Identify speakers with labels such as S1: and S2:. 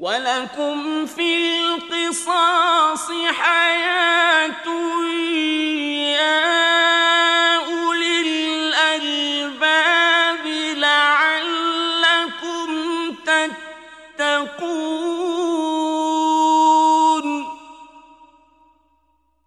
S1: وَلَكُمْ فِي الْقِصَاصِ حَيَاةٌ يَا أُولِي الْأَلْبَابِ لَعَلَّكُمْ تَتَّقُونَ.